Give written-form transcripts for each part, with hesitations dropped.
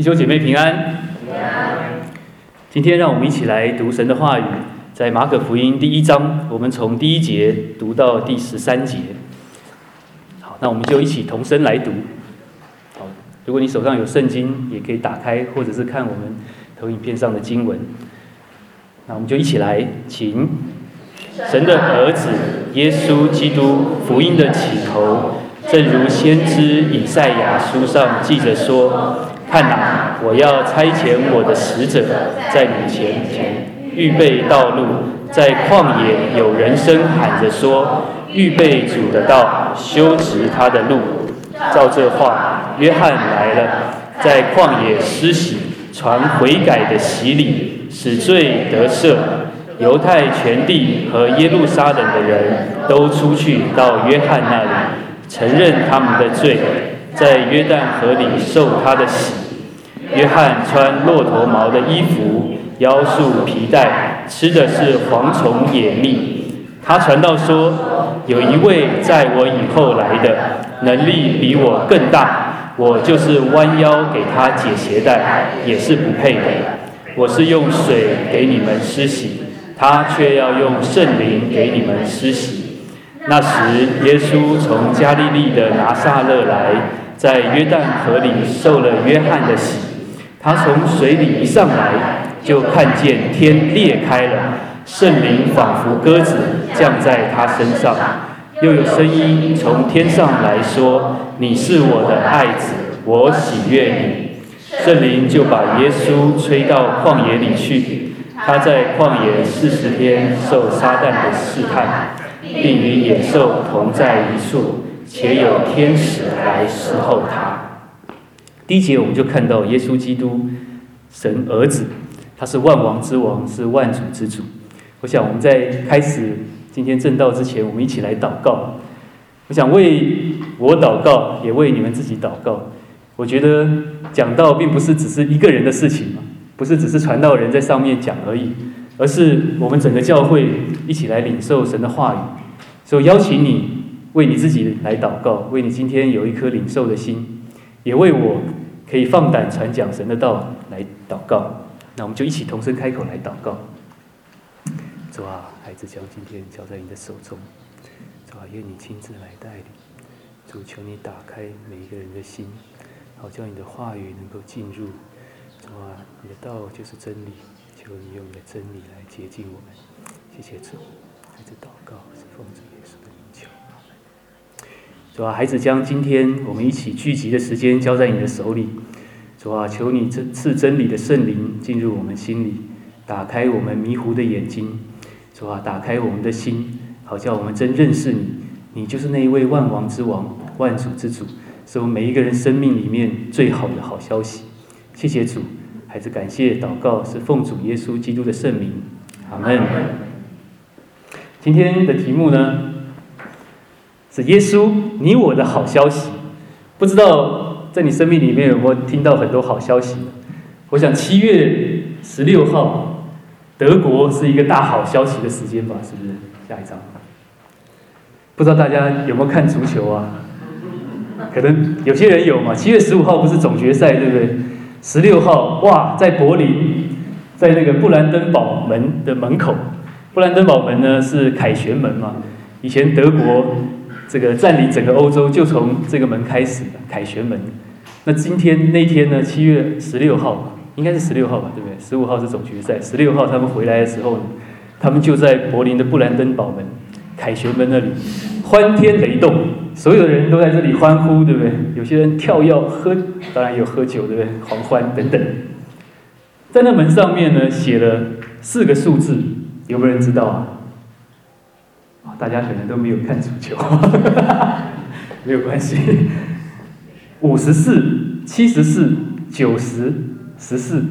弟兄姐妹平安。今天让我们一起来读神的话语，在马可福音第1章，我们从第1节读到第13节。好，那我们就一起同声来读。好，如果你手上有圣经，也可以打开，或者是看我们投影片上的经文。那我们就一起来，请神的儿子耶稣基督福音的起头，正如先知以赛亚书上记着说：看哪，我要差遣我的使者在你前预备道路。在旷野有人声喊着说：预备主的道，修直他的路。照这话，约翰来了，在旷野施洗，传悔改的洗礼，使罪得赦。犹太全地和耶路撒冷的人都出去到约翰那里，承认他们的罪，在约旦河里受他的洗。约翰穿骆驼毛的衣服，腰束皮带，吃的是蝗虫野蜜。他传道说：有一位在我以后来的，能力比我更大，我就是弯腰给他解鞋带，也是不配的。我是用水给你们施洗，他却要用圣灵给你们施洗。那时，耶稣从加利利的拿撒勒来，在约旦河里受了约翰的洗。他从水里一上来，就看见天裂开了，圣灵仿佛鸽子降在他身上，又有声音从天上来说：你是我的爱子，我喜悦你。圣灵就把耶稣吹到旷野里去，他在旷野40天受撒旦的试探，并与野兽同在一处，且有天使来侍候他。第1节我们就看到耶稣基督，神儿子，他是万王之王，是万主之主。我想我们在开始今天正道之前，我们一起来祷告。我想为我祷告，也为你们自己祷告。我觉得讲道并不是只是一个人的事情嘛，不是只是传道人在上面讲而已，而是我们整个教会一起来领受神的话语。所以邀请你为你自己来祷告，为你今天有一颗领受的心，也为我可以放胆传讲神的道来祷告。那我们就一起同声开口来祷告。主啊，孩子将今天交在你的手中，主啊，愿你亲自来带领。主，求你打开每一个人的心，好叫你的话语能够进入。主啊，你的道就是真理，求你用你的真理来洁净我们。谢谢主，孩子祷告是奉主耶稣的名求。主啊，孩子将今天我们一起聚集的时间交在你的手里。主啊，求你赐真理的圣灵进入我们心里，打开我们迷糊的眼睛。主啊，打开我们的心，好叫我们真认识你。你就是那一位万王之王，万主之主，是我们每一个人生命里面最好的好消息。谢谢主，孩子感谢祷告是奉主耶稣基督的圣名，阿们。今天的题目呢是耶稣，你我的好消息。不知道在你生命里面有没有听到很多好消息？我想7月16号，德国是一个大好消息的时间吧？是不是？下一张。不知道大家有没有看足球啊？可能有些人有嘛。7月15号不是总决赛，对不对？16号，哇，在柏林，在那个布兰登堡门的门口。布兰登堡门呢是凯旋门嘛，以前德国这个占领整个欧洲就从这个门开始的，凯旋门。那那一天呢，7月16号，应该是16号吧，对不对？15号是总决赛，16号他们回来的时候呢，他们就在柏林的布兰登堡门、凯旋门那里欢天雷动，所有的人都在这里欢呼，对不对？有些人跳跃当然有喝酒，对不对？狂欢等等。在那门上面呢，写了4个数字，有没有人知道啊？大家可能都没有看足球，没有关系。54、74、90、14，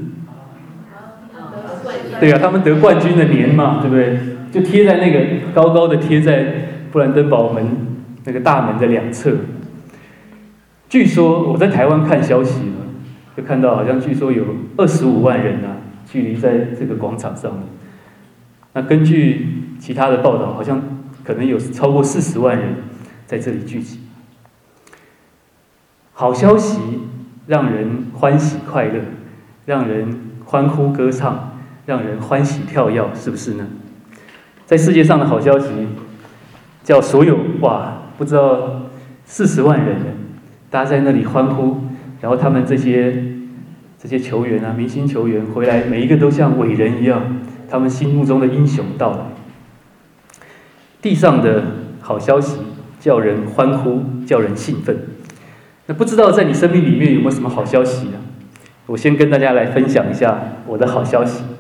对啊，他们得冠军的年嘛，对不对？就贴在那个高高的贴在布兰登堡门那个大门的2侧。据说我在台湾看消息了，就看到好像据说有25万人啊，聚集在这个广场上面。那根据其他的报道，好像可能有超过40万人在这里聚集。好消息让人欢喜快乐，让人欢呼歌唱，让人欢喜跳跃，是不是呢？在世界上的好消息，叫所有不知道40万人，大家在那里欢呼，然后他们这些球员啊，明星球员回来，每一个都像伟人一样，他们心目中的英雄到来。地上的好消息叫人欢呼，叫人兴奋。那不知道在你生命里面有没有什么好消息啊？我先跟大家来分享一下我的好消息。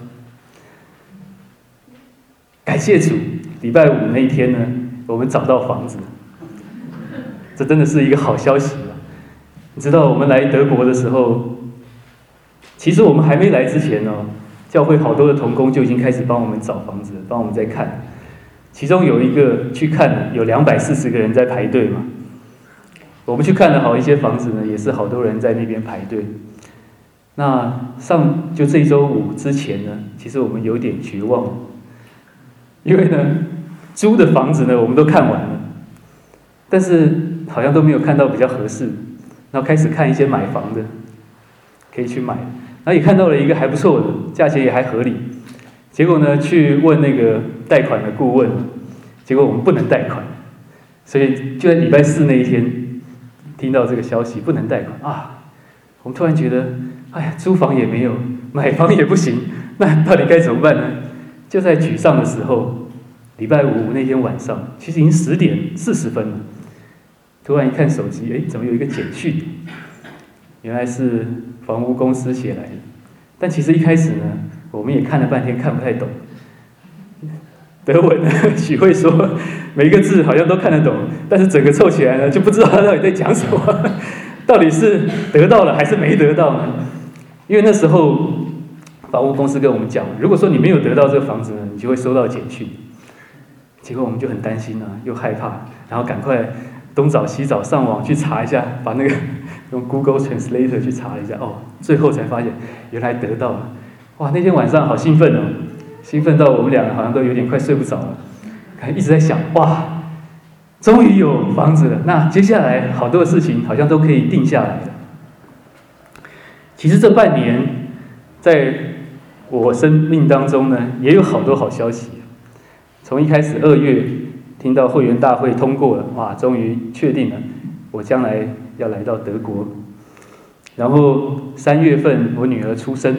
感谢主，礼拜五那一天呢，我们找到房子，这真的是一个好消息啊！你知道我们来德国的时候，其实我们还没来之前呢，教会好多的同工就已经开始帮我们找房子，帮我们在看。其中有一个去看，有240个人在排队嘛。我们去看了好一些房子呢，也是好多人在那边排队。那就这周五之前呢，其实我们有点绝望，因为呢，租的房子呢我们都看完了，但是好像都没有看到比较合适，然后开始看一些买房的，可以去买，然后也看到了一个还不错的，价钱也还合理。结果呢，去问那个贷款的顾问，结果我们不能贷款，所以就在礼拜4那一天，听到这个消息不能贷款啊，我们突然觉得，哎呀，租房也没有，买房也不行，那到底该怎么办呢？就在沮丧的时候，礼拜五那天晚上，其实已经10点40分了，突然一看手机，哎，怎么有一个简讯？原来是房屋公司写来的，但其实一开始呢，我们也看了半天，看不太懂。德文呢，许会说每一个字好像都看得懂，但是整个凑起来呢，就不知道他到底在讲什么，到底是得到了还是没得到呢？因为那时候房屋公司跟我们讲，如果说你没有得到这个房子呢，你就会收到简讯。结果我们就很担心啊，又害怕，然后赶快东找西找，上网去查一下，把那个用 Google Translator 去查了一下，最后才发现原来得到了。哇，那天晚上好兴奋哦，兴奋到我们两个好像都有点快睡不着了，一直在想，哇，终于有房子了，那接下来好多的事情好像都可以定下来了。其实这半年，在我生命当中呢，也有好多好消息。从一开始2月听到会员大会通过了，哇，终于确定了我将来要来到德国。然后3月份我女儿出生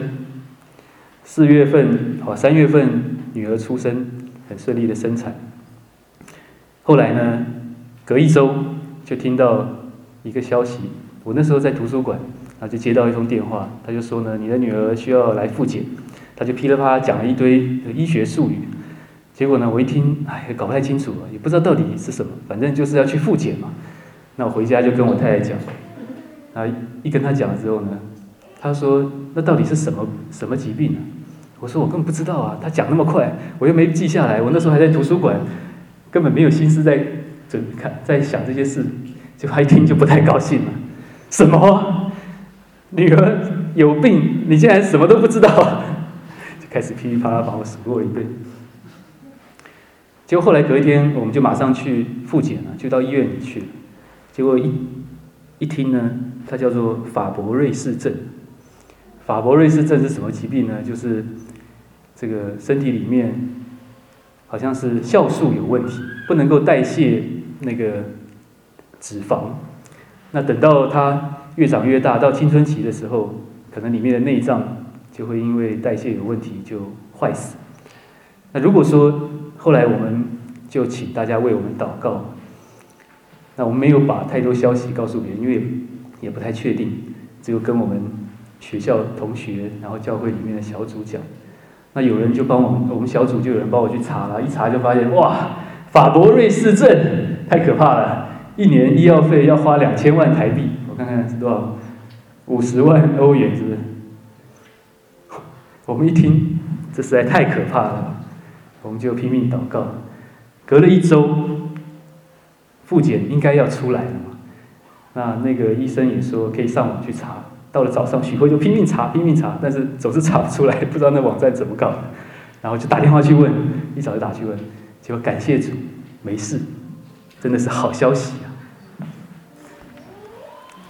，3月份女儿出生，很顺利的生产。后来呢，隔1周就听到一个消息，我那时候在图书馆，然后就接到一通电话，他就说呢，你的女儿需要来复检，他就噼里啪啦讲了一堆医学术语。结果呢，我一听，也搞不太清楚，也不知道到底是什么，反正就是要去复检嘛。那我回家就跟我太太讲，一跟她讲之后呢，她说那到底是什么疾病呢？我说我根本不知道啊，她讲那么快，我又没记下来，我那时候还在图书馆，根本没有心思在想这些事，结果她一听就不太高兴了，什么？女儿有病，你竟然什么都不知道？就开始噼里啪啦把我数落一顿。结果后来隔一天，我们就马上去复检了，就到医院里去了。结果一听呢，它叫做法伯瑞氏症。法伯瑞氏症是什么疾病呢？就是这个身体里面好像是酵素有问题，不能够代谢那个脂肪。那等到它越长越大，到青春期的时候，可能里面的内脏就会因为代谢有问题就坏死。那如果说后来我们就请大家为我们祷告，那我们没有把太多消息告诉别人，因为也不太确定，只有跟我们学校同学，然后教会里面的小组讲。那有人就帮我们小组就有人帮我去查了，一查就发现，哇，法伯瑞氏症太可怕了，1年医药费要花2000万台币，我看看是多少，50万欧元是不是？我们一听，这实在太可怕了，我们就拼命祷告。隔了1周，复检应该要出来了嘛？那个医生也说可以上网去查。到了早上，许慧就拼命查，但是总是查不出来，不知道那网站怎么搞的。然后就打电话去问，一早就打去问，结果感谢主，没事，真的是好消息啊！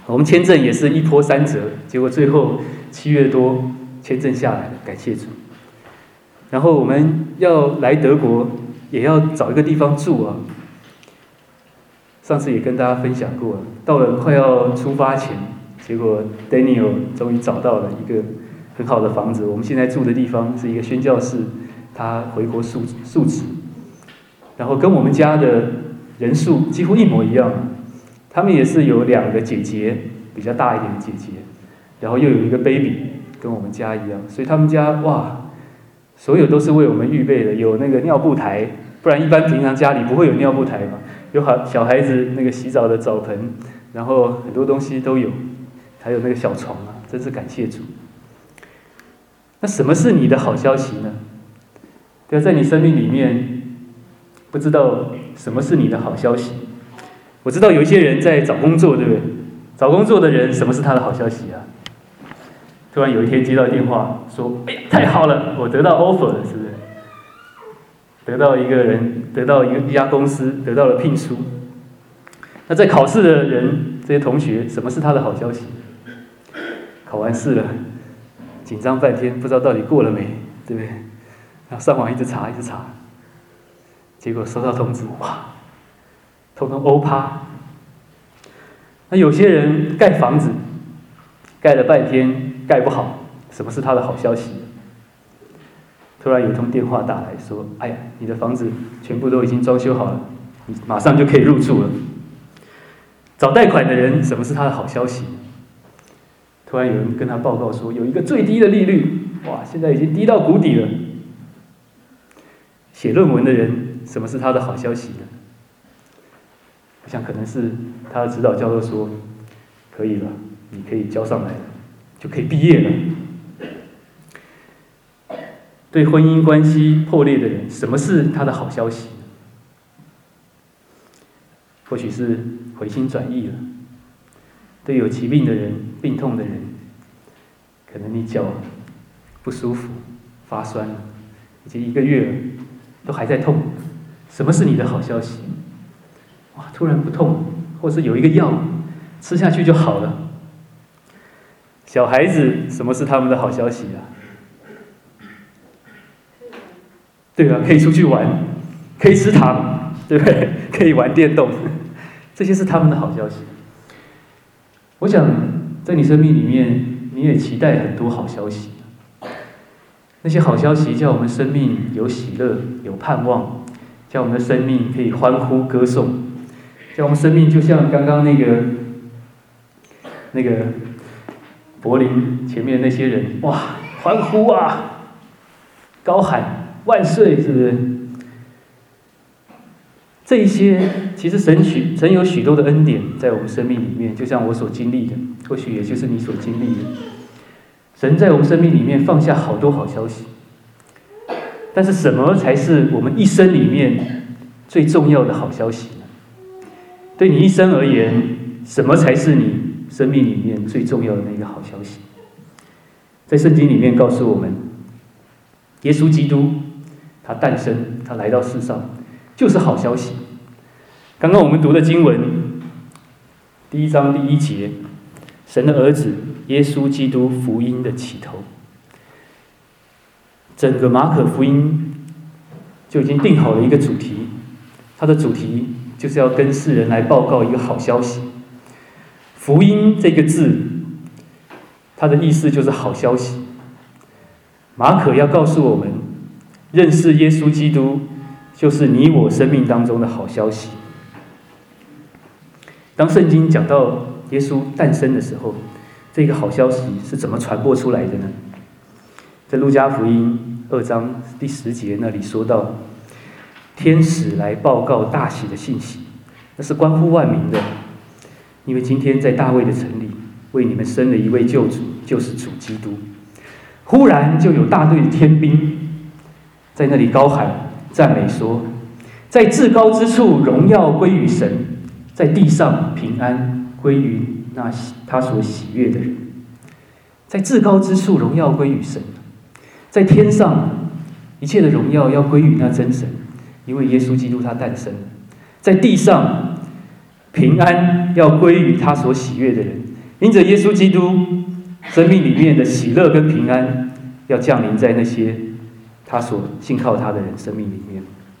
我们签证也是一波三折，结果最后7月多签证下来了，感谢主。然后我们要来德国，也要找一个地方住啊。上次也跟大家分享过了，到了快要出发前，结果 Daniel 终于找到了一个很好的房子。我们现在住的地方是一个宣教士，他回国述职，然后跟我们家的人数几乎一模一样。他们也是有2个姐姐，比较大一点的姐姐，然后又有一个 baby， 跟我们家一样。所以他们家哇，所有都是为我们预备的，有那个尿布台，不然一般平常家里不会有尿布台嘛。有小孩子那个洗澡的澡盆，然后很多东西都有，还有那个小床啊，真是感谢主。那什么是你的好消息呢？对啊，在你生命里面，不知道什么是你的好消息。我知道有一些人在找工作，对不对？找工作的人，什么是他的好消息啊？突然有一天接到电话，说：“哎呀，太好了，我得到 offer 了，是不是？得到一家公司得到了聘书。”那在考试的人，这些同学，什么是他的好消息？考完试了，紧张半天，不知道到底过了没，对不对？然后上网一直查，结果收到通知，哇，通通欧趴。那有些人盖房子，盖了半天盖不好，什么是他的好消息？突然有一通电话打来说：“哎呀，你的房子全部都已经装修好了，你马上就可以入住了。”找贷款的人，什么是他的好消息？突然有人跟他报告说，有一个最低的利率，哇，现在已经低到谷底了。写论文的人，什么是他的好消息呢？我想可能是他的指导教授说：“可以了，你可以交上来了，就可以毕业了。”对婚姻关系破裂的人，什么是他的好消息？或许是回心转意了。对有疾病的人、病痛的人，可能你脚不舒服、发酸了，已经1个月了，都还在痛。什么是你的好消息？哇，突然不痛，或是有一个药吃下去就好了。小孩子，什么是他们的好消息啊？对啊，可以出去玩，可以吃糖，对不对？可以玩电动，这些是他们的好消息。我想在你生命里面，你也期待很多好消息。那些好消息叫我们生命有喜乐、有盼望，叫我们的生命可以欢呼歌颂，叫我们生命就像刚刚那个柏林前面那些人，哇，欢呼啊，高喊万岁，是不是？这一些其实神有许多的恩典在我们生命里面，就像我所经历的，或许也就是你所经历的。神在我们生命里面放下好多好消息，但是什么才是我们一生里面最重要的好消息呢？对你一生而言，什么才是你生命里面最重要的那个好消息？在圣经里面告诉我们，耶稣基督他诞生，他来到世上，就是好消息。刚刚我们读的经文第1章第1节，神的儿子耶稣基督福音的起头。整个马可福音就已经定好了一个主题，它的主题就是要跟世人来报告一个好消息。福音这个字，它的意思就是好消息。马可要告诉我们，认识耶稣基督就是你我生命当中的好消息。当圣经讲到耶稣诞生的时候，这个好消息是怎么传播出来的呢？在路加福音2章第10节那里说到，天使来报告大喜的信息，那是关乎万民的，因为今天在大卫的城里为你们生了一位救主，就是主基督。忽然就有大队的天兵在那里高喊赞美说，在至高之处荣耀归于神，在地上平安归于那他所喜悦的人。在至高之处荣耀归于神，在天上一切的荣耀要归于那真神，因为耶稣基督他诞生了。在地上平安要归于他所喜悦的人， 因着耶稣基督生命里面的喜乐跟平安，要降临在那些他所信靠他的人生命里面。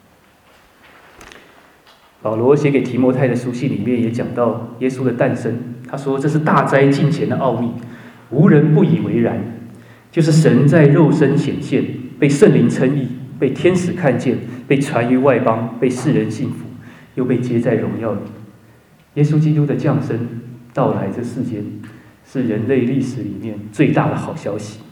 保罗写给提摩太的书信里面也讲到耶稣的诞生，他说这是大灾近前的奥秘，无人不以为然，就是神在肉身显现，被圣灵称义，被天使看见，被传于外邦，被世人信服，又被接在荣耀里。耶稣基督的降生到来这世间，是人类历史里面最大的好消息。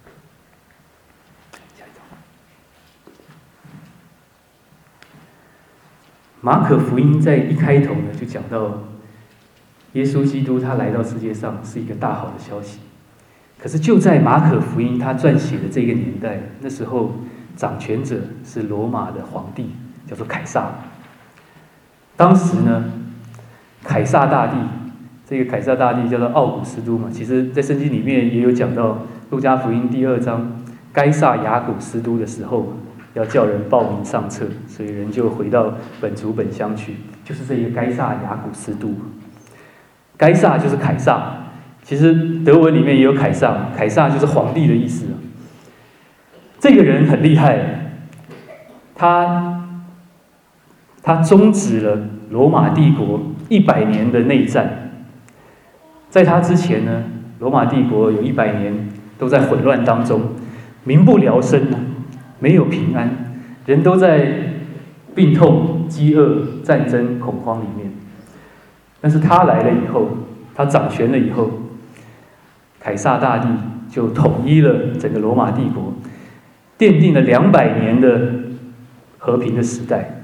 马可福音在一开头呢，就讲到耶稣基督他来到世界上是一个大好的消息。可是就在马可福音他撰写的这个年代，那时候掌权者是罗马的皇帝，叫做凯撒。当时呢，凯撒大帝，这个凯撒大帝叫做奥古斯都嘛，其实在圣经里面也有讲到，路加福音第2章，该撒亚古斯都的时候，要叫人报名上册，所以人就回到本族本乡去，就是这一个该撒亚古斯都。该撒就是凯撒，其实德文里面也有凯撒，凯撒就是皇帝的意思。这个人很厉害，他终止了罗马帝国100年的内战。在他之前呢，罗马帝国有100年都在混乱当中，民不聊生啊，没有平安，人都在病痛、饥饿、战争、恐慌里面。但是他来了以后，他掌权了以后，凯撒大帝就统一了整个罗马帝国，奠定了200年的和平的时代。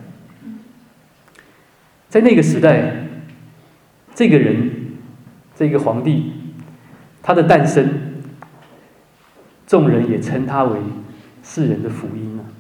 在那个时代，这个人，这个皇帝，他的诞生，众人也称他为世人的福音啊。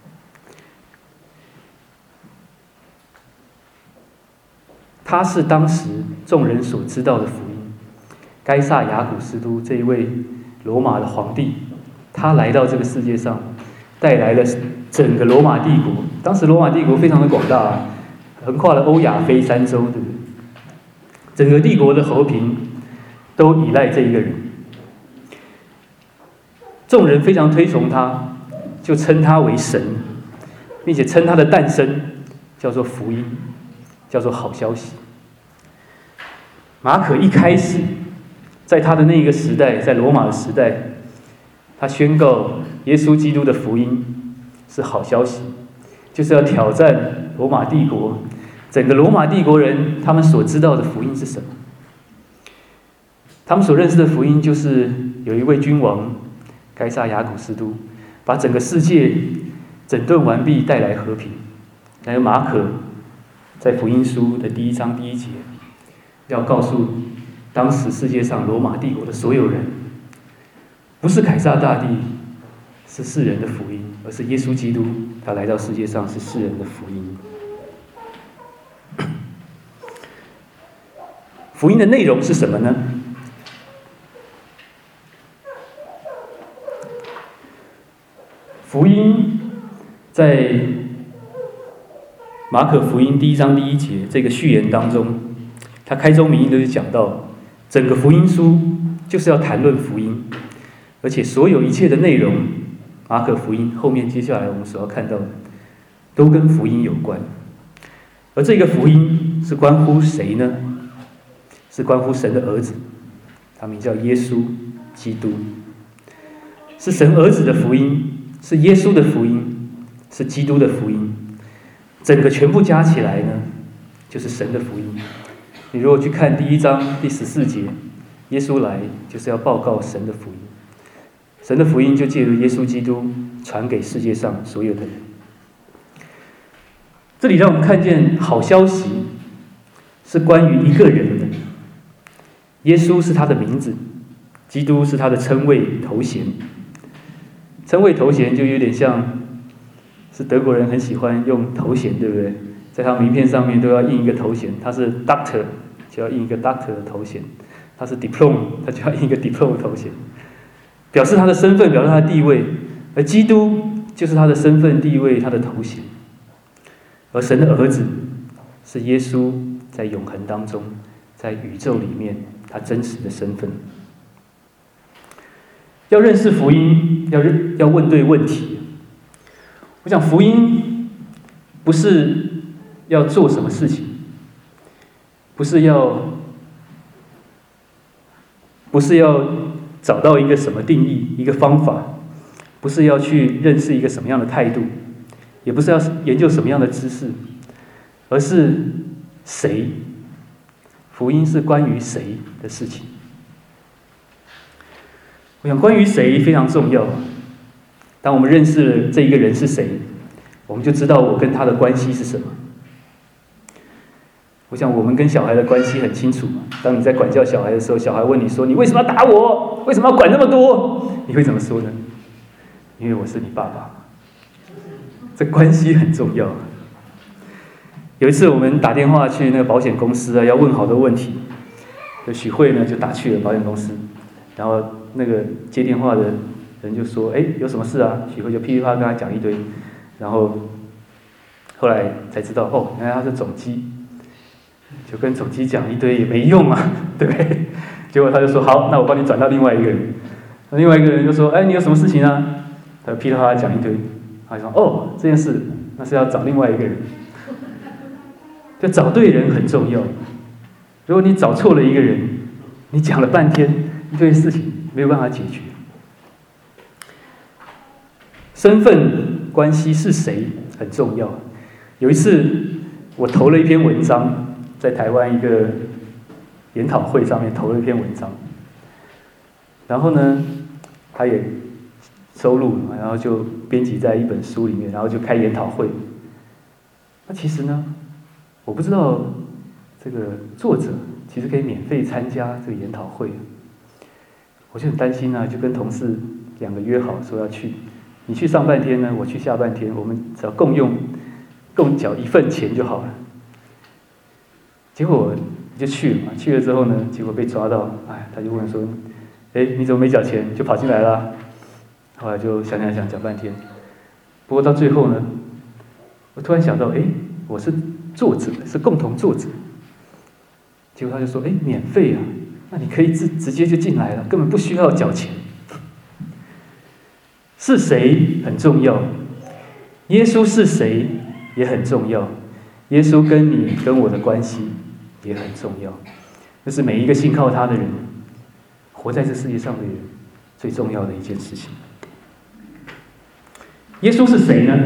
他是当时众人所知道的福音。该撒亚古斯都这一位罗马的皇帝，他来到这个世界上，带来了整个罗马帝国。当时罗马帝国非常的广大啊，横跨了欧亚非3洲，对不对？整个帝国的和平都依赖这一个人。众人非常推崇他，就称他为神，并且称他的诞生叫做福音，叫做好消息。马可一开始在他的那个时代，在罗马的时代，他宣告耶稣基督的福音是好消息，就是要挑战罗马帝国。整个罗马帝国人他们所知道的福音是什么？他们所认识的福音就是有一位君王该撒亚古斯都把整个世界整顿完毕，带来和平。还有马可在福音书的第1章第1节，要告诉当时世界上罗马帝国的所有人，不是凯撒大帝是世人的福音，而是耶稣基督他来到世界上是世人的福音。福音的内容是什么呢？福音在马可福音第1章第1节这个序言当中，他开宗明义的就讲到，整个福音书就是要谈论福音，而且所有一切的内容，马可福音后面接下来我们所要看到的，都跟福音有关。而这个福音是关乎谁呢？是关乎神的儿子，他名叫耶稣基督，是神儿子的福音，是耶稣的福音，是基督的福音，整个全部加起来呢，就是神的福音。你如果去看第1章第14节，耶稣来就是要报告神的福音，神的福音就借由耶稣基督传给世界上所有的人。这里让我们看见好消息是关于一个人的，耶稣是他的名字，基督是他的称谓头衔。称谓头衔就有点像是德国人很喜欢用头衔，对不对？在他名片上面都要印一个头衔，他是 doctor 就要印一个 doctor 的头衔，他是 diploma 他就要印一个 diploma 头衔，表示他的身份，表示他的地位。而基督就是他的身份地位，他的头衔。而神的儿子是耶稣，在永恒当中，在宇宙里面他真实的身份。要认识福音，要问对问题。我想福音不是要做什么事情，不是要找到一个什么定义、一个方法，不是要去认识一个什么样的态度，也不是要研究什么样的知识，而是谁。福音是关于谁的事情。我想关于谁非常重要。当我们认识了这一个人是谁，我们就知道我跟他的关系是什么。我想我们跟小孩的关系很清楚嘛。当你在管教小孩的时候，小孩问你说：“你为什么要打我？为什么要管那么多？”你会怎么说呢？因为我是你爸爸。这关系很重要。有一次我们打电话去那个保险公司啊，要问好多问题。许慧呢就打去了保险公司，然后那个接电话的人就说：“哎，有什么事啊？”许慧就噼里啪啦跟他讲一堆，然后后来才知道，哦，原来他是总机，就跟总机讲一堆也没用啊，对不对？结果他就说：“好，那我帮你转到另外一个人。”另外一个人就说：“哎，你有什么事情啊？”他噼里啪啦讲一堆，他就说：“哦，这件事那是要找另外一个人。”就找对人很重要。如果你找错了一个人，你讲了半天，一堆事情没有办法解决。身份关系是谁很重要。有一次，我投了一篇文章，在台湾一个研讨会上面投了一篇文章，然后呢，他也收录了，然后就编辑在一本书里面，然后就开研讨会。那其实呢，我不知道这个作者其实可以免费参加这个研讨会，我就很担心啊，就跟同事2个约好说要去，你去上半天呢，我去下半天，我们只要共缴1份钱就好了。结果就去了嘛，去了之后呢，结果被抓到，他就问说：“哎，你怎么没缴钱？”就跑进来了。后来就想缴半天，不过到最后呢，我突然想到，哎，我是作者，是共同作者。结果他就说：“哎，免费啊，那你可以直接就进来了，根本不需要缴钱。”是谁很重要，耶稣是谁也很重要，耶稣跟你跟我的关系也很重要。这是每一个信靠他的人，活在这世界上的人最重要的一件事情。耶稣是谁呢？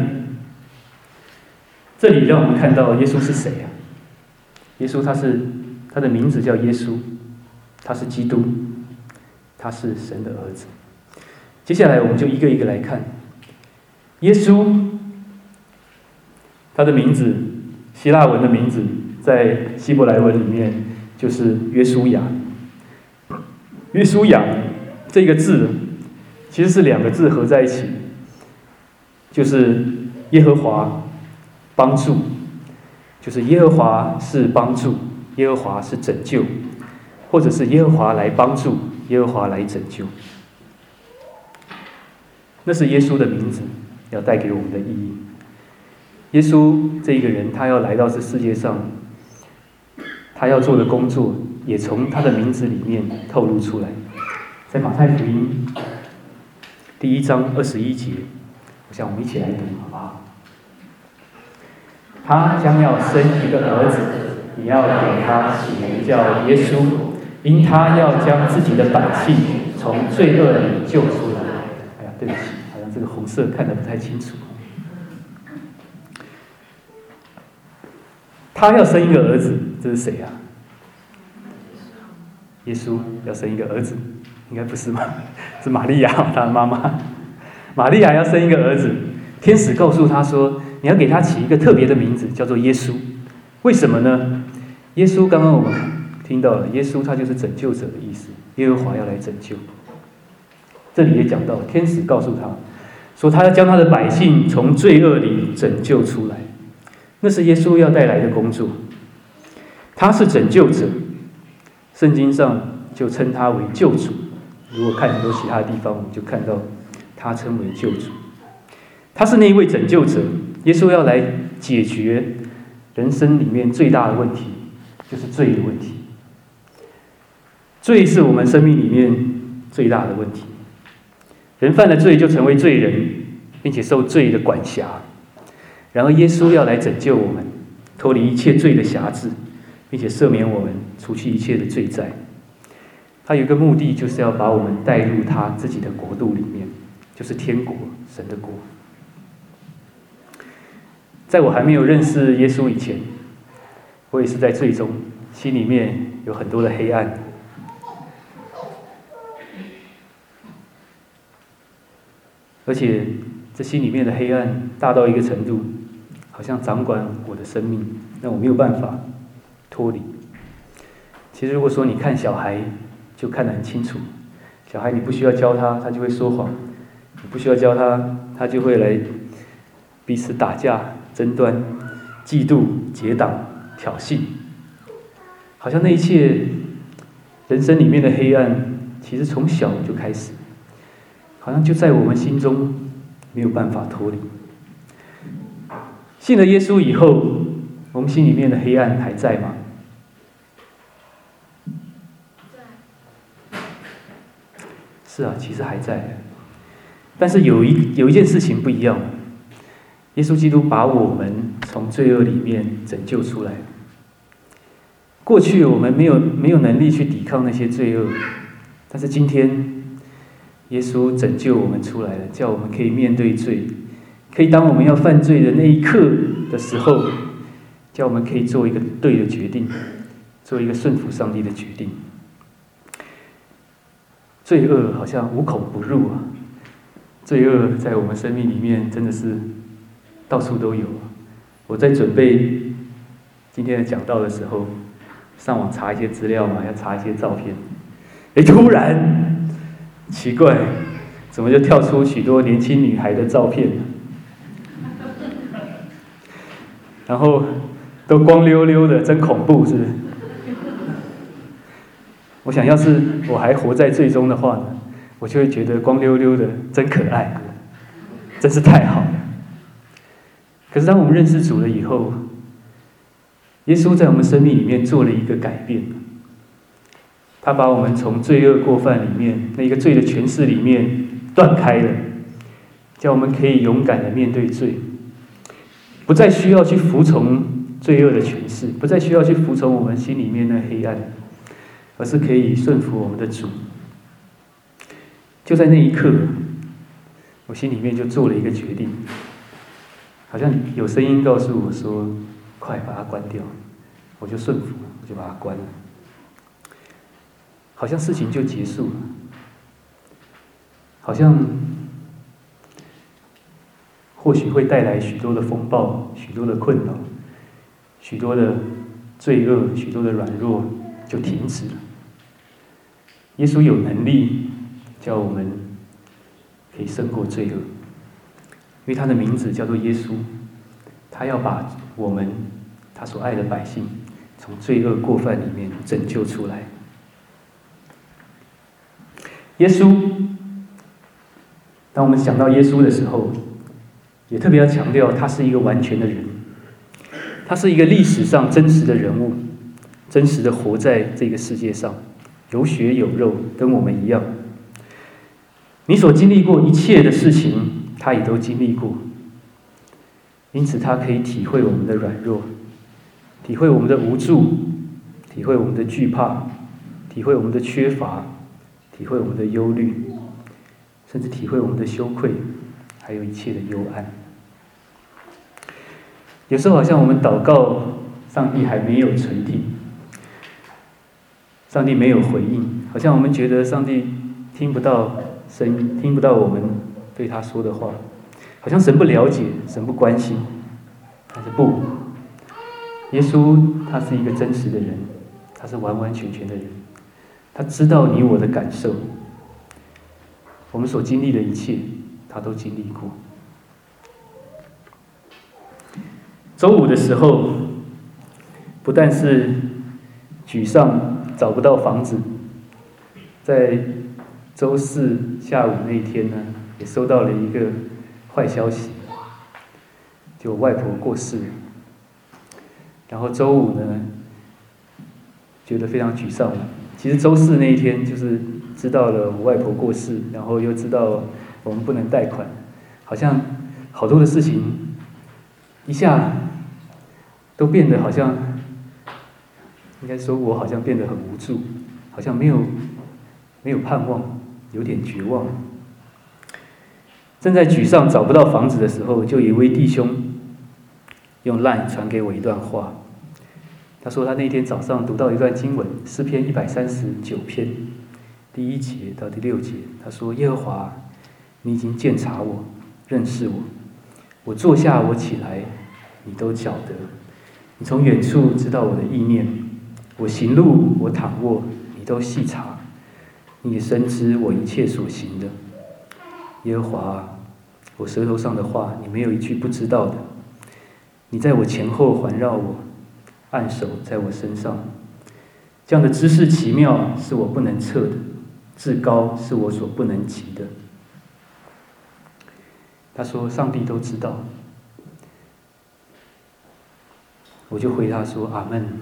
这里让我们看到耶稣是谁啊？耶稣他的名字叫耶稣，他是基督，他是神的儿子。接下来我们就一个一个来看。耶稣，他的名字，希腊文的名字，在希伯来文里面就是约书亚。约书亚这个字，其实是2个字合在一起，就是耶和华帮助，就是耶和华是帮助，耶和华是拯救，或者是耶和华来帮助，耶和华来拯救。那是耶稣的名字要带给我们的意义。耶稣这一个人，他要来到这世界上，他要做的工作也从他的名字里面透露出来。在马太福音第1章21节，我想我们一起来读好不好？他将要生一个儿子，你要给他起名叫耶稣，因他要将自己的百姓从罪恶里救出来。哎呀，对不起，好像这个红色看得不太清楚。他要生一个儿子，这是谁啊？耶稣要生一个儿子，应该不是吗？是玛利亚，他的妈妈。玛利亚要生一个儿子，天使告诉他说：“你要给他起一个特别的名字，叫做耶稣。”为什么呢？耶稣刚刚我们听到了，耶稣他就是拯救者的意思，耶和华要来拯救。这里也讲到，天使告诉他说，他要将他的百姓从罪恶里拯救出来。那是耶稣要带来的工作，他是拯救者，圣经上就称他为救主。如果看很多其他的地方，我们就看到他称为救主。他是那一位拯救者，耶稣要来解决人生里面最大的问题，就是罪的问题。 罪是我们生命里面最大的问题。人犯了罪就成为罪人，并且受罪的管辖。然而耶稣要来拯救我们，脱离一切罪的辖制，并且赦免我们，除去一切的罪债。他有一个目的，就是要把我们带入他自己的国度里面，就是天国，神的国。在我还没有认识耶稣以前，我也是在罪中，心里面有很多的黑暗。而且这心里面的黑暗大到一个程度，好像掌管我的生命，让我没有办法脱离。其实如果说你看小孩，就看得很清楚。小孩你不需要教他，他就会说谎；你不需要教他，他就会来彼此打架、争端、嫉妒、结党、挑衅。好像那一切人生里面的黑暗，其实从小就开始。好像就在我们心中没有办法脱离。信了耶稣以后，我们心里面的黑暗还在吗？是啊，其实还在。但是有一件事情不一样，耶稣基督把我们从罪恶里面拯救出来。过去我们没有能力去抵抗那些罪恶，但是今天耶稣拯救我们出来了，叫我们可以面对罪，可以当我们要犯罪的那一刻的时候，叫我们可以做一个对的决定，做一个顺服上帝的决定。罪恶好像无孔不入啊，罪恶在我们生命里面真的是到处都有。我在准备今天的讲道的时候，上网查一些资料嘛，要查一些照片，突然奇怪，怎么就跳出许多年轻女孩的照片？然后都光溜溜的，真恐怖，是不是？我想要是我还活在罪中的话呢，我就会觉得光溜溜的真可爱，真是太好了。可是当我们认识主了以后，耶稣在我们生命里面做了一个改变。他把我们从罪恶过犯里面那个罪的权势里面断开了，叫我们可以勇敢的面对罪，不再需要去服从罪恶的权势，不再需要去服从我们心里面的黑暗，而是可以顺服我们的主。就在那一刻，我心里面就做了一个决定，好像有声音告诉我说：“快把它关掉。”我就顺服，我就把它关了。好像事情就结束了，好像或许会带来许多的风暴、许多的困扰、许多的罪恶、许多的软弱就停止了。耶稣有能力叫我们可以胜过罪恶，因为他的名字叫做耶稣，他要把我们他所爱的百姓从罪恶过犯里面拯救出来。耶稣，当我们想到耶稣的时候，也特别要强调，他是一个完全的人，他是一个历史上真实的人物，真实的活在这个世界上，有血有肉，跟我们一样。你所经历过一切的事情，他也都经历过，因此他可以体会我们的软弱，体会我们的无助，体会我们的惧怕，体会我们的缺乏，体会我们的忧虑，甚至体会我们的羞愧，还有一切的幽暗。有时候好像我们祷告，上帝还没有垂听，上帝没有回应，好像我们觉得上帝听不到声音，听不到我们对他说的话，好像神不了解，神不关心。但是不，耶稣他是一个真实的人，他是完完全全的人，他知道你我的感受，我们所经历的一切，他都经历过。周五的时候，不但是沮丧找不到房子，在周四下午那一天呢，也收到了一个坏消息，就我外婆过世了。然后周五呢，觉得非常沮丧， 其实周四那一天就是知道了我外婆过世，然后又知道我们不能贷款，好像好多的事情一下都变得好像，应该说我好像变得很无助，好像没有盼望，有点绝望。正在沮丧找不到房子的时候，就有一位弟兄用 LINE 传给我一段话。他说他那天早上读到一段经文，诗篇139篇第1节到第6节。他说：耶和华，你已经鉴察我，认识我，我坐下，我起来，你都晓得。你从远处知道我的意念，我行路，我躺卧，你都细察。你也深知我一切所行的。耶和华，我舌头上的话，你没有一句不知道的。你在我前后环绕我，按手在我身上。这样的知识奇妙，是我不能测的，至高是我所不能及的。他说上帝都知道。我就回答说阿们。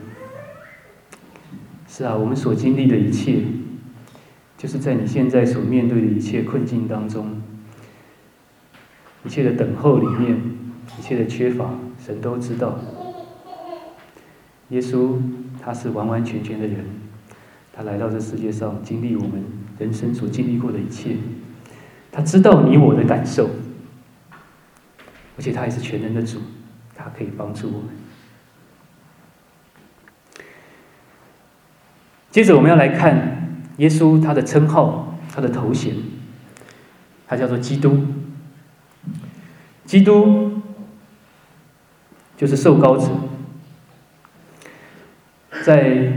是啊，我们所经历的一切，就是在你现在所面对的一切困境当中，一切的等候里面，一切的缺乏，神都知道。耶稣他是完完全全的人，他来到这世界上，经历我们人生所经历过的一切，他知道你我的感受，而且他也是全能的主，他可以帮助我们。接着我们要来看耶稣他的称号，他的头衔，他叫做基督。基督就是受膏者。在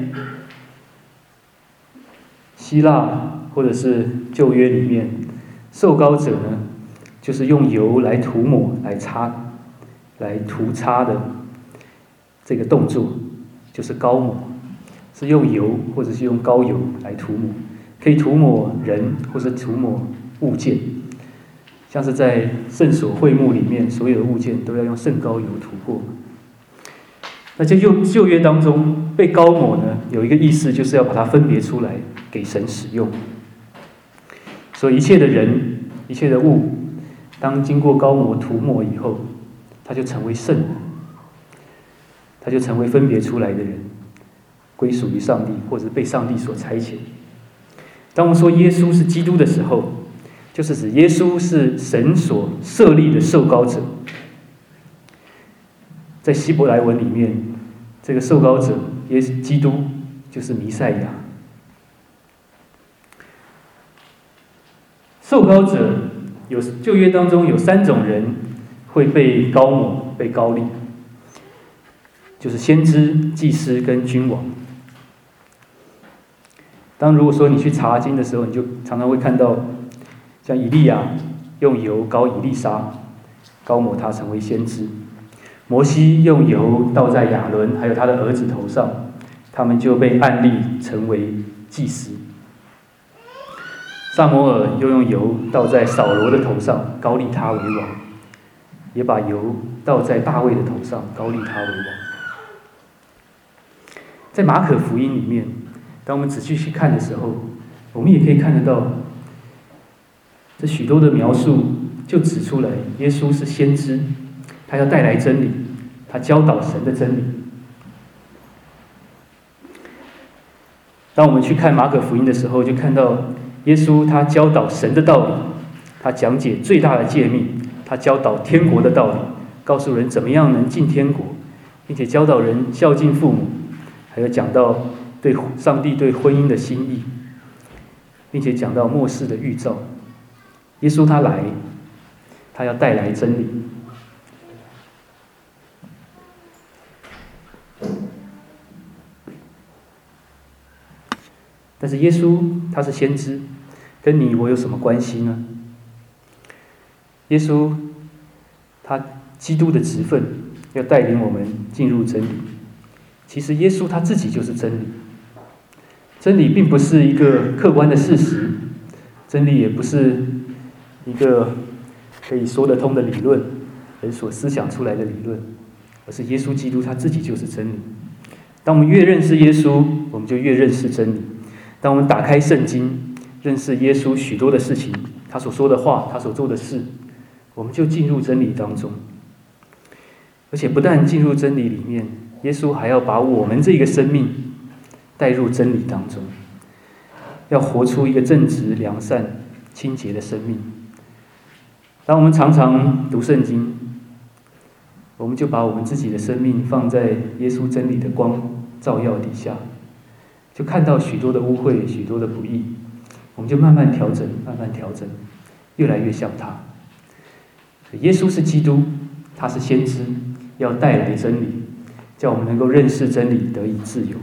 希腊或者是旧约里面，受膏者呢，就是用油来涂抹、来涂擦的这个动作，就是膏抹，是用油或者是用膏油来涂抹，可以涂抹人或是涂抹物件，像是在圣所会幕里面，所有的物件都要用圣膏油涂过。那在旧约当中，被膏抹呢，有一个意思，就是要把它分别出来给神使用。所以一切的人、一切的物，当经过膏抹涂抹以后，他就成为圣人，他就成为分别出来的人，归属于上帝，或者被上帝所差遣。当我们说耶稣是基督的时候，就是指耶稣是神所设立的受膏者。在希伯来文里面，这个受膏者基督就是弥赛亚。受膏者旧约当中有3种人会被膏抹、被膏立，就是先知、祭司跟君王。如果说你去查经的时候，你就常常会看到，像以利亚用油膏以利沙，膏抹他成为先知。摩西用油倒在亚伦还有他的儿子头上，他们就被按立成为祭司。撒母耳又用油倒在扫罗的头上，膏立他为王，也把油倒在大卫的头上，膏立他为王。在马可福音里面，当我们仔细去看的时候，我们也可以看得到，这许多的描述就指出来，耶稣是先知，他要带来真理，他教导神的真理。当我们去看马可福音的时候，就看到耶稣他教导神的道理，他讲解最大的诫命，他教导天国的道理，告诉人怎么样能进天国，并且教导人孝敬父母，还有讲到对上帝对婚姻的心意，并且讲到末世的预兆。耶稣他来，他要带来真理。但是耶稣他是先知，跟你我有什么关系呢？耶稣他基督的职分要带领我们进入真理。其实耶稣他自己就是真理，真理并不是一个客观的事实，真理也不是一个可以说得通的理论，人所思想出来的理论，而是耶稣基督他自己就是真理。当我们越认识耶稣，我们就越认识真理。 当我们打开圣经，认识耶稣许多的事情，他所说的话，他所做的事，我们就进入真理当中。而且不但进入真理里面，耶稣还要把我们这个生命带入真理当中，要活出一个正直、良善、清洁的生命。当我们常常读圣经，我们就把我们自己的生命放在耶稣真理的光照耀底下，就看到许多的污秽，许多的不义，我们就慢慢调整，慢慢调整，越来越像他。耶稣是基督，他是先知，要带来真理，叫我们能够认识真理，得以自由。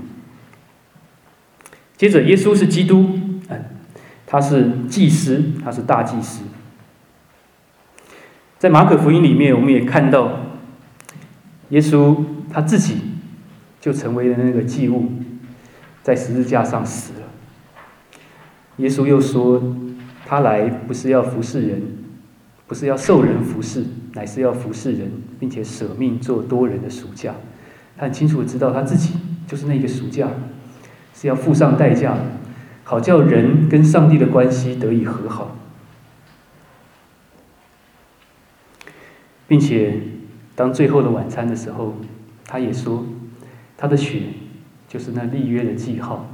接着，耶稣是基督，他是祭司，他是大祭司。在马可福音里面，我们也看到耶稣他自己就成为了那个祭物，在十字架上死了。耶稣又说，他来不是要服侍人，不是要受人服侍，乃是要服侍人，并且舍命做多人的赎价。他很清楚的知道他自己就是那个赎价，是要付上代价，好叫人跟上帝的关系得以和好。并且当最后的晚餐的时候，他也说，他的血就是那立约的记号。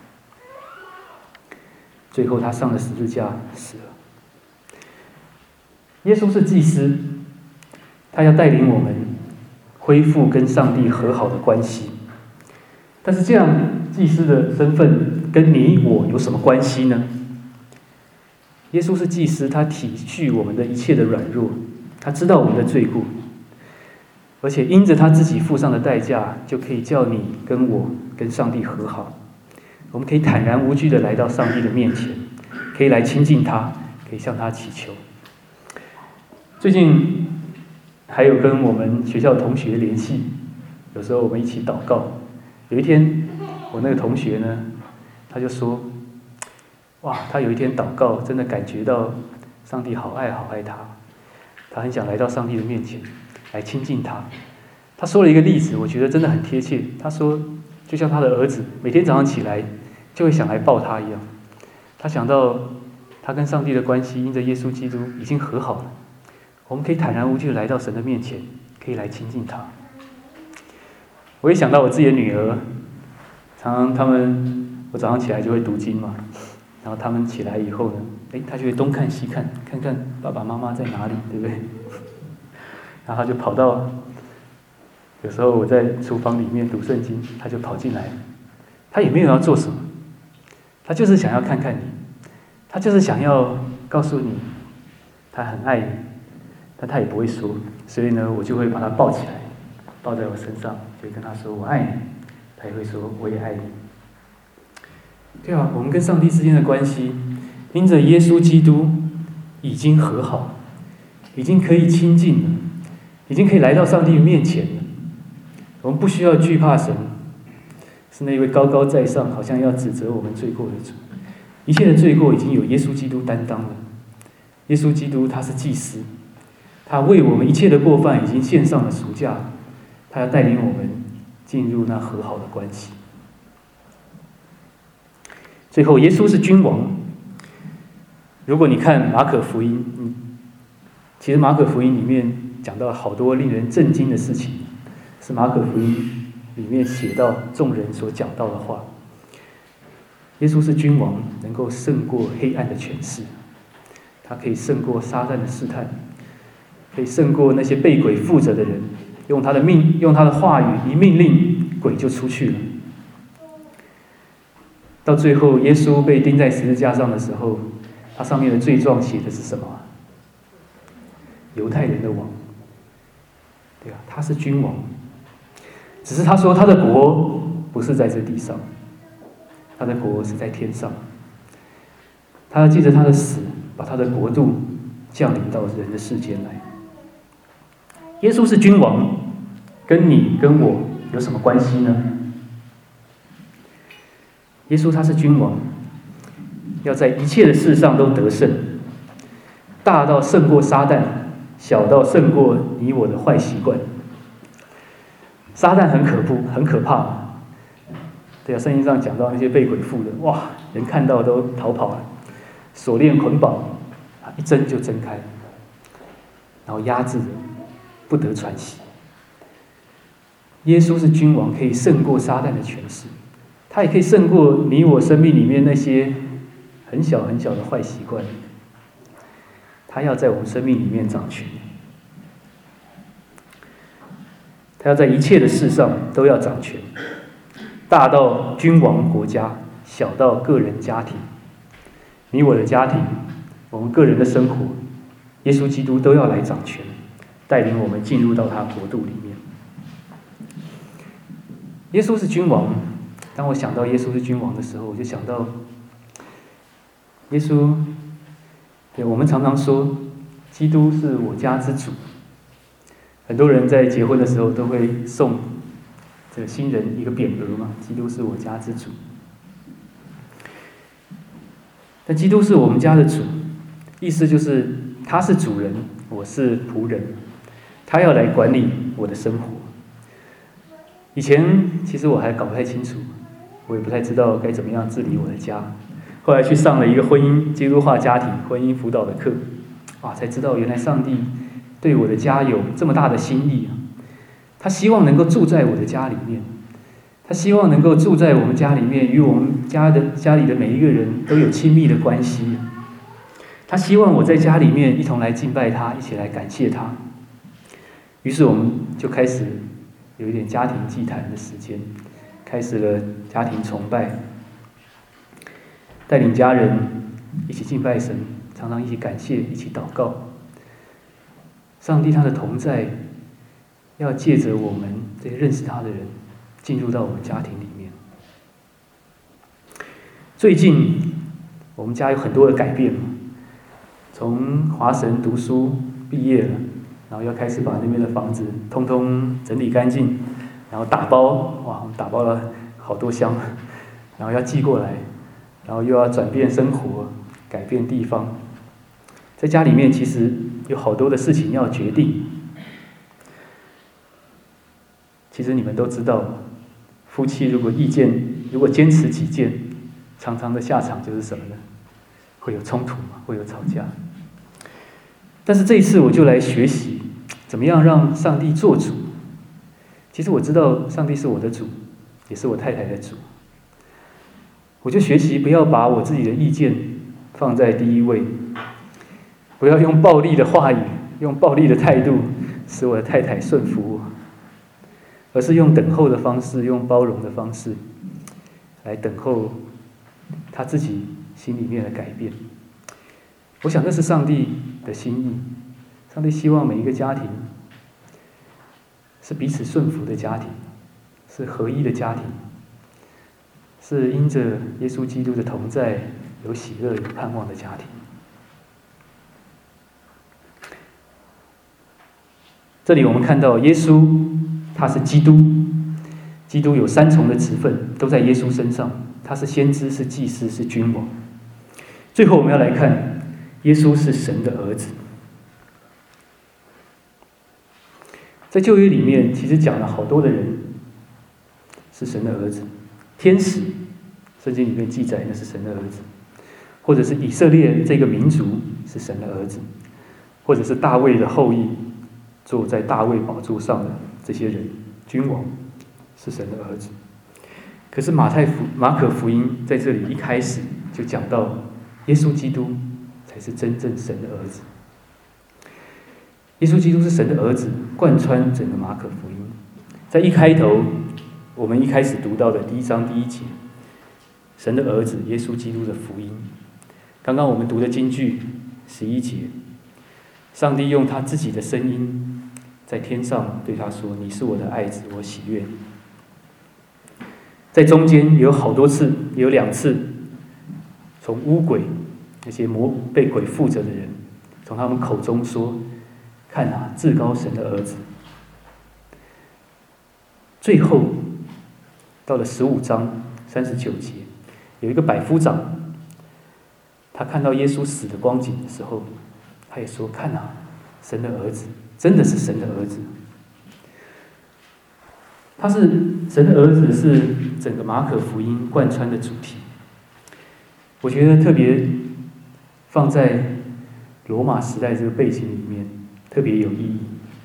最后他上了十字架死了。耶稣是祭司，他要带领我们恢复跟上帝和好的关系。但是这样祭司的身份跟你我有什么关系呢？耶稣是祭司，他体恤我们的一切的软弱，他知道我们的罪过，而且因着他自己付上的代价，就可以叫你跟我跟上帝和好。我们可以坦然无惧的来到上帝的面前，可以来亲近他，可以向他祈求。最近还有跟我们学校同学联系，有时候我们一起祷告。有一天我那个同学呢，他就说，哇，他有一天祷告真的感觉到上帝好爱好爱他，他很想来到上帝的面前来亲近他。他说了一个例子，我觉得真的很贴切。他说就像他的儿子每天早上起来就会想来抱他一样，他想到他跟上帝的关系因着耶稣基督已经和好了，我们可以坦然无惧地来到神的面前，可以来亲近他。我也想到我自己的女儿，常常我早上起来就会读经嘛，然后他们起来以后呢，他就会东看西看，看看爸爸妈妈在哪里，对不对？然后他就跑到，有时候我在厨房里面读圣经，他就跑进来，他也没有要做什么，他就是想要看看你，他就是想要告诉你他很爱你，但他也不会说，所以呢，我就会把他抱起来，抱在我身上，就会跟他说我爱你，他也会说我也爱你。对啊，我们跟上帝之间的关系，因着耶稣基督已经和好，已经可以亲近了，已经可以来到上帝的面前了。我们不需要惧怕神，是那位高高在上，好像要指责我们罪过的主。一切的罪过已经有耶稣基督担当了。耶稣基督他是祭司，他为我们一切的过犯已经献上了赎价，他要带领我们进入那和好的关系。最后，耶稣是君王。如果你看马可福音，其实马可福音里面讲到好多令人震惊的事情，是马可福音里面写到众人所讲到的话。耶稣是君王，能够胜过黑暗的权势，他可以胜过撒旦的试探，可以胜过那些被鬼附着的人，用他的话语一命令，鬼就出去了。到最后，耶稣被钉在十字架上的时候，他上面的罪状写的是什么？犹太人的王，对啊，他是君王。只是他说他的国不是在这地上，他的国是在天上。他要借着他的死，把他的国度降临到人的世间来。耶稣是君王，跟你跟我有什么关系呢？耶稣他是君王，要在一切的事上都得胜，大到胜过撒旦，小到胜过你我的坏习惯。撒旦很可怕， 对啊，圣经上讲到那些被鬼附的，哇，人看到都逃跑了，锁链捆绑，一挣就挣开，然后压制着，不得喘息。耶稣是君王，可以胜过撒旦的权势，他也可以胜过你我生命里面那些很小很小的坏习惯。他要在我们生命里面掌权，他要在一切的事上都要掌权，大到君王国家，小到个人家庭，你我的家庭，我们个人的生活，耶稣基督都要来掌权，带领我们进入到他国度里面。耶稣是君王，当我想到耶稣是君王的时候，我就想到耶稣。对，我们常常说，基督是我家之主。很多人在结婚的时候都会送这个新人一个匾额嘛，基督是我家之主。但基督是我们家的主，意思就是他是主人，我是仆人，他要来管理我的生活。以前其实我还搞不太清楚，我也不太知道该怎么样治理我的家。后来去上了一个婚姻基督化家庭婚姻辅导的课，才知道原来上帝对我的家有这么大的心意。他希望能够住在我的家里面，他希望能够住在我们家里面，与我们家里的每一个人都有亲密的关系。他希望我在家里面一同来敬拜他，一起来感谢他。于是我们就开始有一点家庭祭坛的时间，开始了家庭崇拜，带领家人一起敬拜神，常常一起感谢，一起祷告。上帝他的同在，要借着我们这些认识他的人，进入到我们家庭里面。最近我们家有很多的改变，从华神读书毕业了，然后要开始把那边的房子通通整理干净，然后打包，我们打包了好多箱，然后要寄过来，然后又要转变生活，改变地方。在家里面其实有好多的事情要决定。其实你们都知道，夫妻如果坚持己见，常常的下场就是什么呢？会有冲突嘛，会有吵架。但是这一次我就来学习，怎么样让上帝做主。其实我知道上帝是我的主，也是我太太的主。我就学习不要把我自己的意见放在第一位，不要用暴力的话语，用暴力的态度使我的太太顺服我，而是用等候的方式，用包容的方式来等候他自己心里面的改变。我想这是上帝的心意，上帝希望每一个家庭是彼此顺服的家庭，是合一的家庭，是因着耶稣基督的同在，有喜乐有盼望的家庭。这里我们看到耶稣他是基督，基督有三重的职分都在耶稣身上，他是先知，是祭司，是君王。最后我们要来看耶稣是神的儿子。在旧约里面其实讲了好多的人是神的儿子，天使圣经里面记载那是神的儿子，或者是以色列这个民族是神的儿子，或者是大卫的后裔坐在大卫宝座上的这些人，君王是神的儿子。可是马可福音在这里一开始就讲到耶稣基督才是真正神的儿子。耶稣基督是神的儿子，贯穿整个马可福音。在一开头，我们一开始读到的第1章第1节，神的儿子耶稣基督的福音。刚刚我们读的经句11节，上帝用他自己的声音在天上对他说：“你是我的爱子，我喜悦你。”在中间也有好多次，也有2次，从污鬼那些被鬼附着的人，从他们口中说：“看啊，至高神的儿子。”最后到了15章39节，有一个百夫长，他看到耶稣死的光景的时候，他也说：“看啊，神的儿子，真的是神的儿子。”他是神的儿子，是整个马可福音贯穿的主题。我觉得特别放在罗马时代这个背景里面，特别有意义。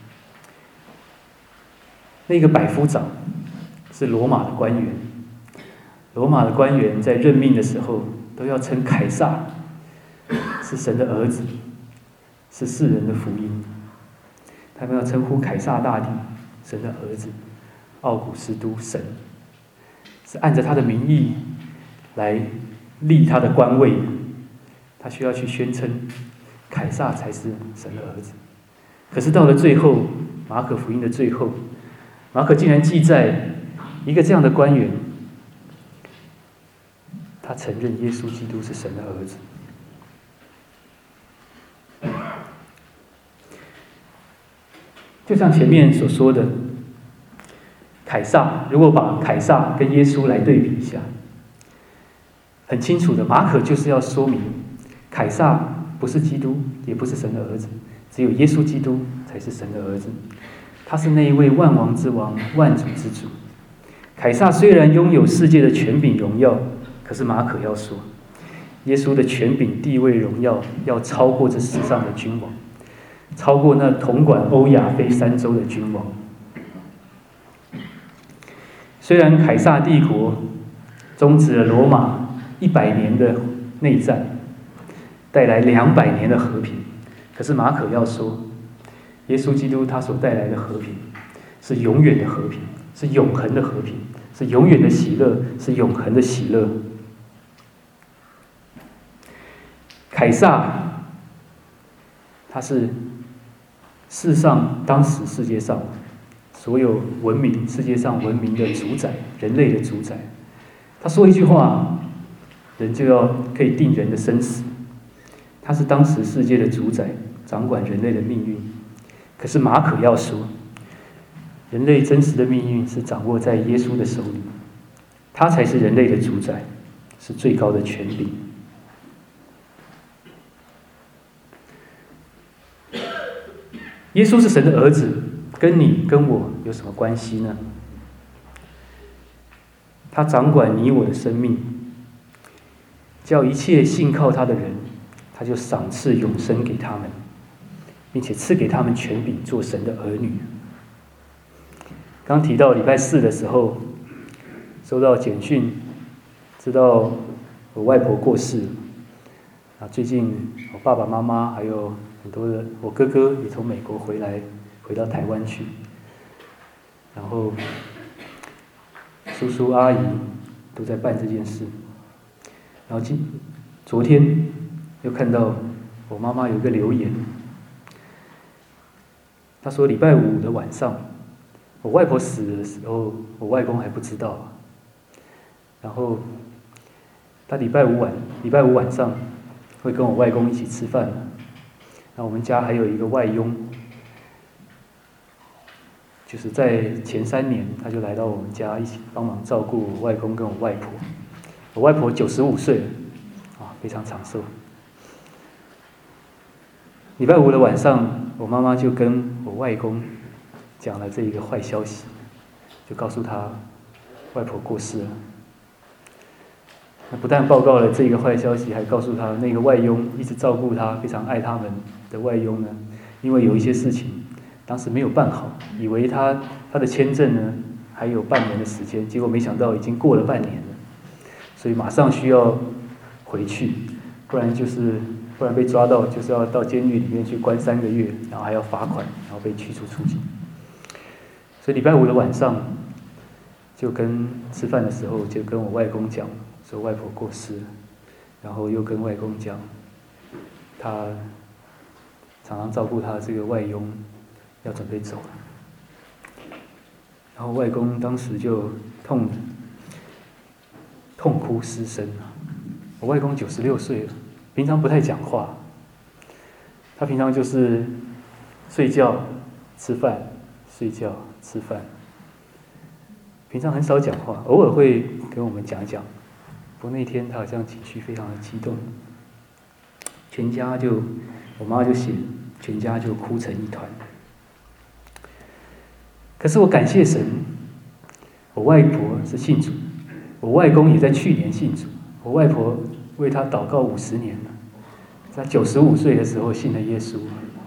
那个百夫长是罗马的官员，罗马的官员在任命的时候都要称凯撒是神的儿子，是世人的福音。他们要称呼凯撒大帝神的儿子，奥古斯都神，是按着他的名义来立他的官位。他需要去宣称凯撒才是神的儿子。可是到了最后，马可福音的最后，马可竟然记载一个这样的官员，他承认耶稣基督是神的儿子。就像前面所说的，凯撒，如果把凯撒跟耶稣来对比一下，很清楚的，马可就是要说明，凯撒不是基督，也不是神的儿子，只有耶稣基督才是神的儿子。他是那一位万王之王、万主之主。凯撒虽然拥有世界的权柄荣耀，可是马可要说，耶稣的权柄、地位、荣耀要超过这世上的君王，超过那统管欧亚非三洲的君王。虽然凯撒帝国终止了罗马100年的内战，带来200年的和平，可是马可要说，耶稣基督他所带来的和平是永远的和平，是永恒的和平，是永远的喜乐，是永恒的喜乐。凯撒他是世上当时世界上所有文明，世界上文明的主宰，人类的主宰。他说一句话，人就要可以定人的生死。他是当时世界的主宰，掌管人类的命运。可是马可要说，人类真实的命运是掌握在耶稣的手里，他才是人类的主宰，是最高的权柄。耶稣是神的儿子，跟你跟我有什么关系呢？他掌管你我的生命，叫一切信靠他的人，他就赏赐永生给他们，并且赐给他们权柄做神的儿女。刚提到礼拜4的时候，收到简讯，知道我外婆过世。最近我爸爸妈妈还有很多的，我哥哥也从美国回到台湾去，然后叔叔阿姨都在办这件事。然后昨天又看到我妈妈有一个留言，她说礼拜5的晚上，我外婆死的时候，我外公还不知道。然后他礼拜五晚上会跟我外公一起吃饭。那我们家还有一个外佣，就是在前3年，他就来到我们家一起帮忙照顾我外公跟我外婆。我外婆95岁了，非常长寿。礼拜5的晚上，我妈妈就跟我外公讲了这一个坏消息，就告诉他外婆过世了。那不但报告了这个坏消息，还告诉他那个外佣一直照顾他、非常爱他们的外佣呢，因为有一些事情当时没有办好，以为他的签证呢还有半年的时间，结果没想到已经过了半年了，所以马上需要回去，不然被抓到就是要到监狱里面去关3个月，然后还要罚款，然后被驱逐出境。所以礼拜5的晚上，就吃饭的时候就跟我外公讲，说外婆过世了，然后又跟外公讲，他常常照顾他这个外佣要准备走了。然后外公当时就痛哭失声。我外公96岁了，平常不太讲话，他平常就是睡觉、吃饭、睡觉、吃饭，平常很少讲话，偶尔会跟我们讲一讲。不过那天他好像情绪非常的激动，我妈就写，全家就哭成一团。可是我感谢神，我外婆是信主， 我外公也在去年信主，我外婆为他祷告50年了，在95岁的时候信了耶稣。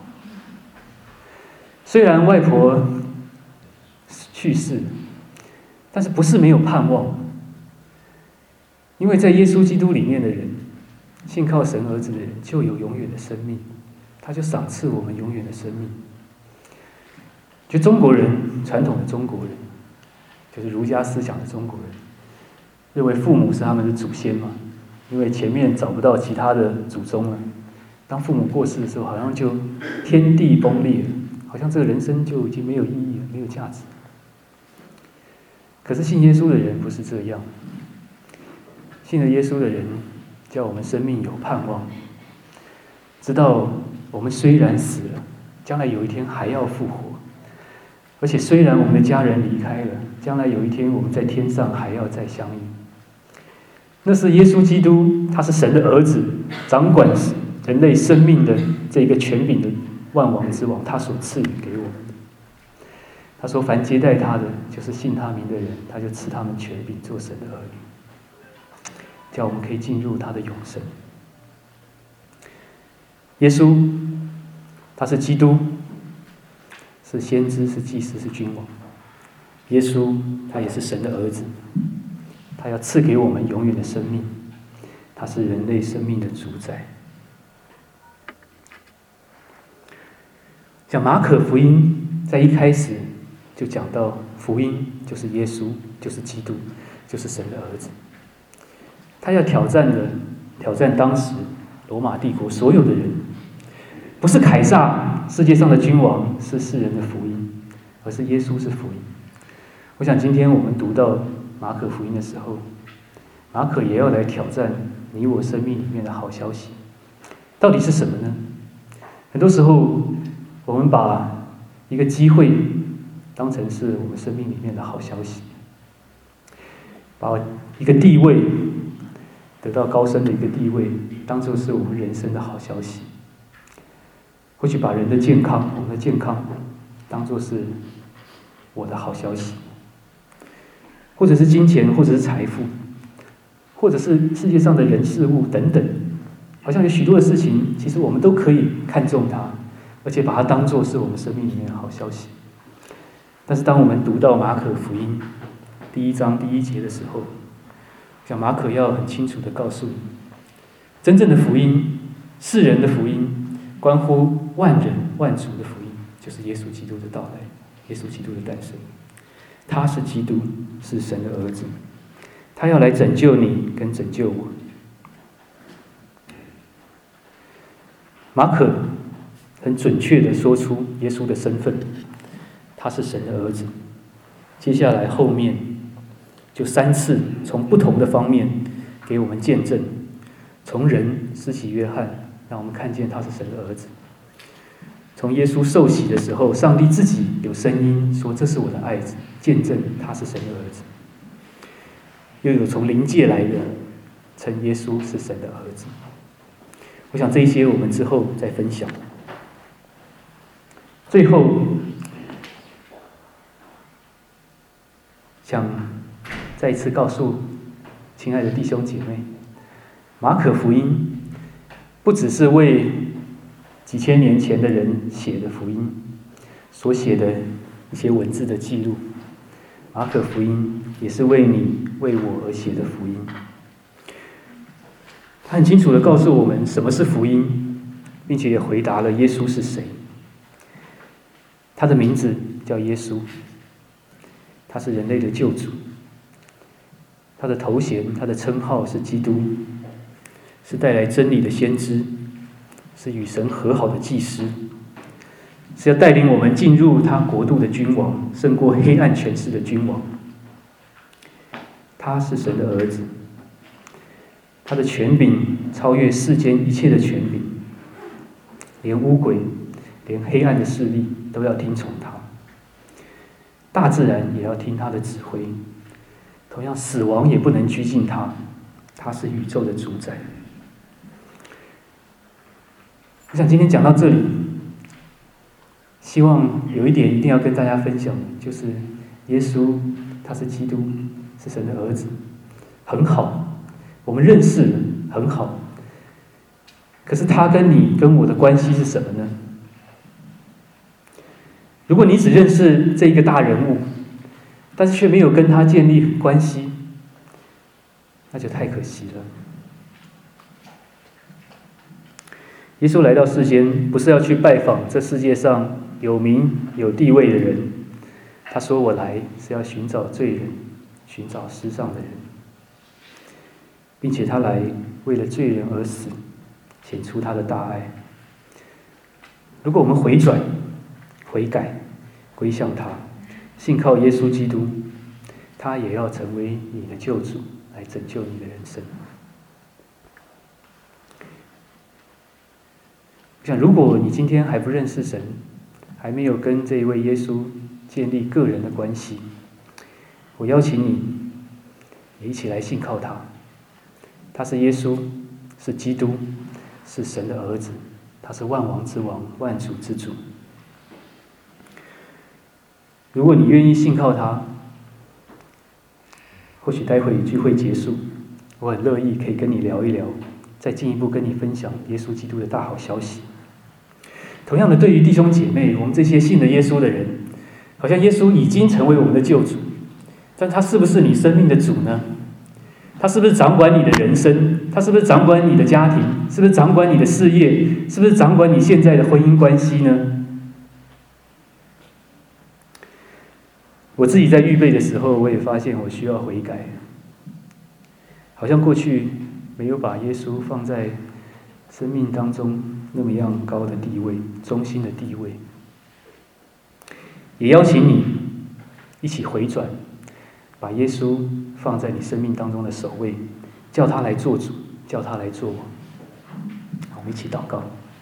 虽然外婆去世，但是不是没有盼望，因为在耶稣基督里面的人，信靠神儿子的人就有永远的生命，他就赏赐我们永远的生命。就中国人，传统的中国人，就是儒家思想的中国人，认为父母是他们的祖先嘛，因为前面找不到其他的祖宗了，当父母过世的时候，好像就天地崩裂了，好像这个人生就已经没有意义了，没有价值。可是信耶稣的人不是这样，信了耶稣的人叫我们生命有盼望，知道我们虽然死了，将来有一天还要复活，而且虽然我们的家人离开了，将来有一天我们在天上还要再相遇。那是耶稣基督，他是神的儿子，掌管人类生命的这个权柄的万王之王，他所赐予给我们的。他说凡接待他的，就是信他名的人，他就赐他们权柄做神的儿女，叫我们可以进入他的永生。耶稣他是基督，是先知，是祭司，是君王。耶稣他也是神的儿子，他要赐给我们永远的生命，他是人类生命的主宰。像马可福音在一开始就讲到，福音就是耶稣，就是基督，就是神的儿子。他要挑战当时罗马帝国所有的人，不是凯撒世界上的君王是世人的福音，而是耶稣是福音。我想今天我们读到马可福音的时候，马可也要来挑战你我生命里面的好消息，到底是什么呢？很多时候我们把一个机会当成是我们生命里面的好消息，把一个地位得到高升的一个地位当作是我们人生的好消息，或许把人的健康，我们的健康当作是我的好消息，或者是金钱，或者是财富，或者是世界上的人事物等等，好像有许多的事情，其实我们都可以看重它，而且把它当作是我们生命里面的好消息。但是当我们读到马可福音第1章第1节的时候，像马可要很清楚地告诉你，真正的福音，世人的福音，关乎万人万族的福音，就是耶稣基督的到来，耶稣基督的诞生。他是基督，是神的儿子，他要来拯救你跟拯救我。马可很准确地说出耶稣的身份，他是神的儿子。接下来后面就3次从不同的方面给我们见证，从人施洗约翰让我们看见他是神的儿子，从耶稣受洗的时候，上帝自己有声音说这是我的爱子，见证他是神的儿子，又有从灵界来的称耶稣是神的儿子。我想这一些我们之后再分享。最后想再一次告诉亲爱的弟兄姐妹，马可福音不只是为几千年前的人写的福音，所写的一些文字的记录，马可福音也是为你为我而写的福音。他很清楚地告诉我们什么是福音，并且也回答了耶稣是谁。他的名字叫耶稣，他是人类的救主，他的头衔，他的称号是基督，是带来真理的先知，是与神和好的祭司，是要带领我们进入他国度的君王，胜过黑暗权势的君王。他是神的儿子，他的权柄超越世间一切的权柄，连污鬼，连黑暗的势力都要听从他，大自然也要听他的指挥，同样死亡也不能拘禁他，他是宇宙的主宰。我想今天讲到这里，希望有一点一定要跟大家分享，就是耶稣他是基督，是神的儿子， 很好，我们认识很好，可是他跟你跟我的关系是什么呢？如果你只认识这一个大人物，但是却没有跟他建立关系，那就太可惜了。耶稣来到世间，不是要去拜访这世界上有名有地位的人，他说我来是要寻找罪人，寻找失丧的人，并且他来为了罪人而死，显出他的大爱。如果我们回转、悔改、归向他，信靠耶稣基督，他也要成为你的救主，来拯救你的人生。我想，如果你今天还不认识神，还没有跟这一位耶稣建立个人的关系，我邀请你也一起来信靠他。他是耶稣，是基督，是神的儿子，他是万王之王，万主之主。如果你愿意信靠他，或许待会聚会结束，我很乐意可以跟你聊一聊，再进一步跟你分享耶稣基督的大好消息。同样的，对于弟兄姐妹，我们这些信了耶稣的人，好像耶稣已经成为我们的救主，但他是不是你生命的主呢？他是不是掌管你的人生？他是不是掌管你的家庭？是不是掌管你的事业？是不是掌管你现在的婚姻关系呢？我自己在预备的时候，我也发现我需要悔改，好像过去没有把耶稣放在生命当中那么样高的地位，中心的地位。也邀请你一起回转，把耶稣放在你生命当中的首位，叫他来做主，叫他来做王。我们一起祷告。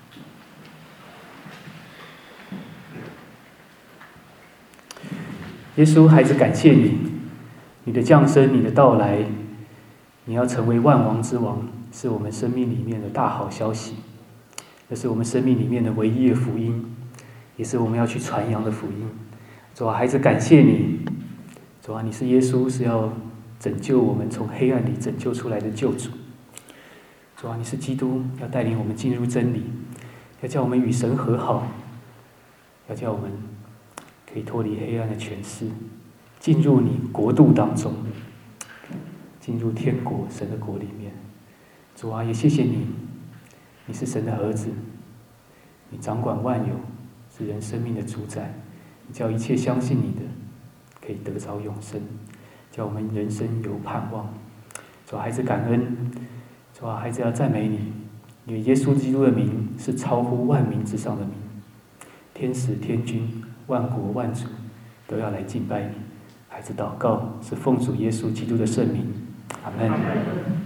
耶稣，孩子，感谢你，你的降生，你的到来，你要成为万王之王，是我们生命里面的大好消息，这是我们生命里面的唯一的福音，也是我们要去传扬的福音。主啊，孩子，感谢你，主啊，你是耶稣，是要拯救我们从黑暗里拯救出来的救主。主啊，你是基督，要带领我们进入真理，要叫我们与神和好，要叫我们可以脱离黑暗的权势，进入你国度当中，进入天国神的国里面。主啊，也谢谢你，你是神的儿子，你掌管万有，是人生命的主宰，你叫一切相信你的可以得着永生，叫我们人生有盼望。主啊，孩子，感恩。主啊，孩子，要赞美你，因为耶稣基督的名是超乎万名之上的名，天使天君万国万族都要来敬拜你。孩子，祷告是奉主耶稣基督的圣名，阿们。